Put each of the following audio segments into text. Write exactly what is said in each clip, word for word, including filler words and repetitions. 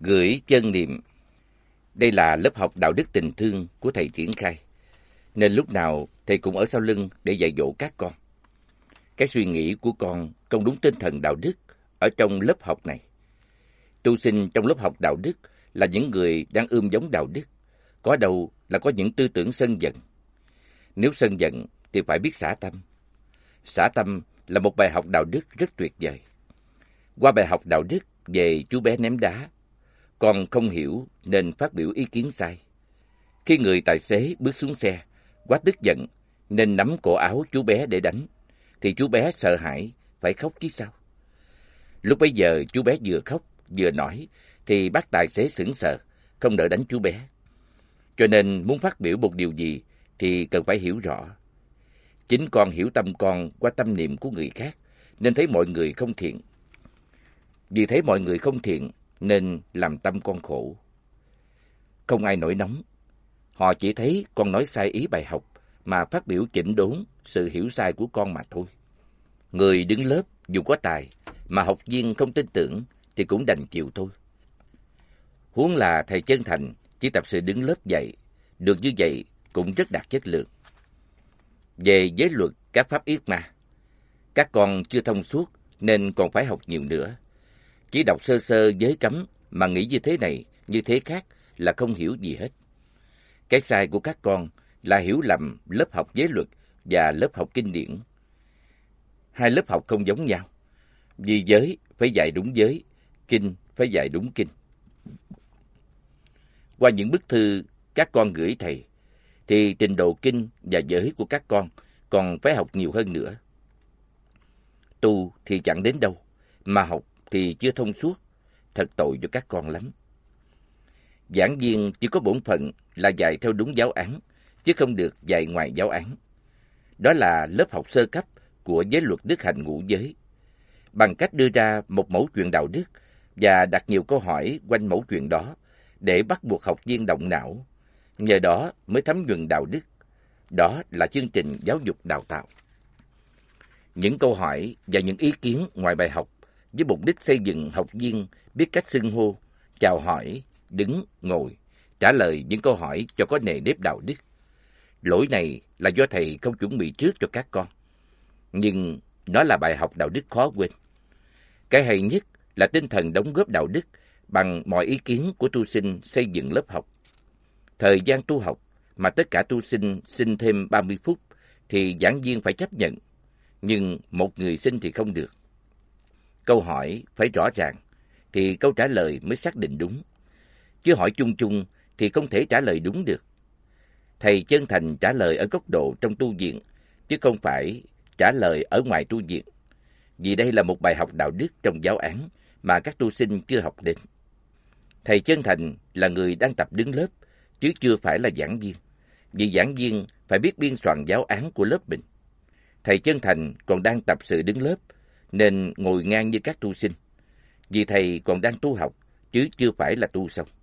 Gửi chân niệm. Đây là lớp học đạo đức tình thương của thầy triển khai, nên lúc nào thầy cũng ở sau lưng để dạy dỗ các con. Cái suy nghĩ của con không đúng tinh thần đạo đức ở trong lớp học này. Tu sinh trong lớp học đạo đức là những người đang ươm giống đạo đức, có đâu là có những tư tưởng sân giận. Nếu sân giận thì phải biết xả tâm. Xả tâm là một bài học đạo đức rất tuyệt vời. Qua bài học đạo đức về chú bé ném đá, con không hiểu nên phát biểu ý kiến sai. Khi người tài xế bước xuống xe, quá tức giận nên nắm cổ áo chú bé để đánh, thì chú bé sợ hãi phải khóc chứ sao. Lúc bấy giờ chú bé vừa khóc vừa nói thì bác tài xế sững sờ, không nỡ đánh chú bé. Cho nên muốn phát biểu một điều gì thì cần phải hiểu rõ. Chính con hiểu tâm con qua tâm niệm của người khác, nên thấy mọi người không thiện. Vì thấy mọi người không thiện nên làm tâm con khổ. Không ai nổi nóng. Họ chỉ thấy con nói sai ý bài học mà phát biểu chỉnh đốn sự hiểu sai của con mà thôi. Người đứng lớp dù có tài mà học viên không tin tưởng thì cũng đành chịu thôi. Huống là thầy chân thành chỉ tập sự đứng lớp dạy, được như vậy cũng rất đạt chất lượng. Về giới luật các pháp yết ma, các con chưa thông suốt nên còn phải học nhiều nữa. Chỉ đọc sơ sơ giới cấm mà nghĩ như thế này, như thế khác là không hiểu gì hết. Cái sai của các con là hiểu lầm lớp học giới luật và lớp học kinh điển. Hai lớp học không giống nhau. Vì giới phải dạy đúng giới, kinh phải dạy đúng kinh. Qua những bức thư các con gửi thầy, thì trình độ kinh và giới của các con còn phải học nhiều hơn nữa. Tu thì chẳng đến đâu, mà học thì chưa thông suốt, thật tội cho các con lắm. Giảng viên chỉ có bổn phận là dạy theo đúng giáo án, chứ không được dạy ngoài giáo án. Đó là lớp học sơ cấp của giới luật đức hạnh ngũ giới. Bằng cách đưa ra một mẫu chuyện đạo đức và đặt nhiều câu hỏi quanh mẫu chuyện đó để bắt buộc học viên động não, nhờ đó mới thấm nhuần đạo đức. Đó là chương trình giáo dục đào tạo. Những câu hỏi và những ý kiến ngoài bài học với mục đích xây dựng học viên biết cách xưng hô, chào hỏi, đứng, ngồi, trả lời những câu hỏi cho có nề nếp đạo đức. Lỗi này là do thầy không chuẩn bị trước cho các con. Nhưng nó là bài học đạo đức khó quên. Cái hay nhất là tinh thần đóng góp đạo đức bằng mọi ý kiến của tu sinh xây dựng lớp học. Thời gian tu học mà tất cả tu sinh xin thêm ba mươi phút thì giảng viên phải chấp nhận, nhưng một người xin thì không được. Câu hỏi phải rõ ràng thì câu trả lời mới xác định đúng, chứ hỏi chung chung thì không thể trả lời đúng được. Thầy chân thành trả lời ở góc độ trong tu viện, chứ không phải trả lời ở ngoài tu viện, vì đây là một bài học đạo đức trong giáo án mà các tu sinh chưa học đến. Thầy chân thành là người đang tập đứng lớp, chứ chưa phải là giảng viên, vì giảng viên phải biết biên soạn giáo án của lớp mình. Thầy chân thành còn đang tập sự đứng lớp, nên ngồi ngang như các tu sinh, vì thầy còn đang tu học, chứ chưa phải là tu xong.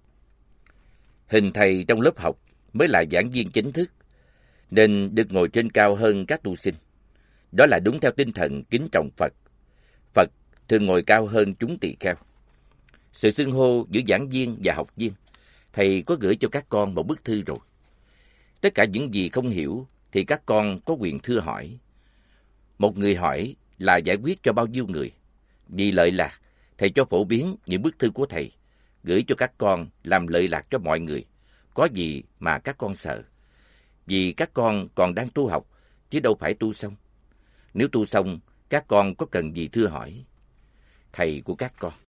Hình thầy trong lớp học mới là giảng viên chính thức, nên được ngồi trên cao hơn các tu sinh. Đó là đúng theo tinh thần kính trọng Phật. Phật thường ngồi cao hơn chúng tỳ kheo. Sự xưng hô giữa giảng viên và học viên, thầy có gửi cho các con một bức thư rồi. Tất cả những gì không hiểu thì các con có quyền thưa hỏi. Một người hỏi là giải quyết cho bao nhiêu người. Vì lợi lạc, thầy cho phổ biến những bức thư của thầy, gửi cho các con làm lợi lạc cho mọi người. Có gì mà các con sợ. Vì các con còn đang tu học, chứ đâu phải tu xong. Nếu tu xong, các con có cần gì thưa hỏi. Thầy của các con.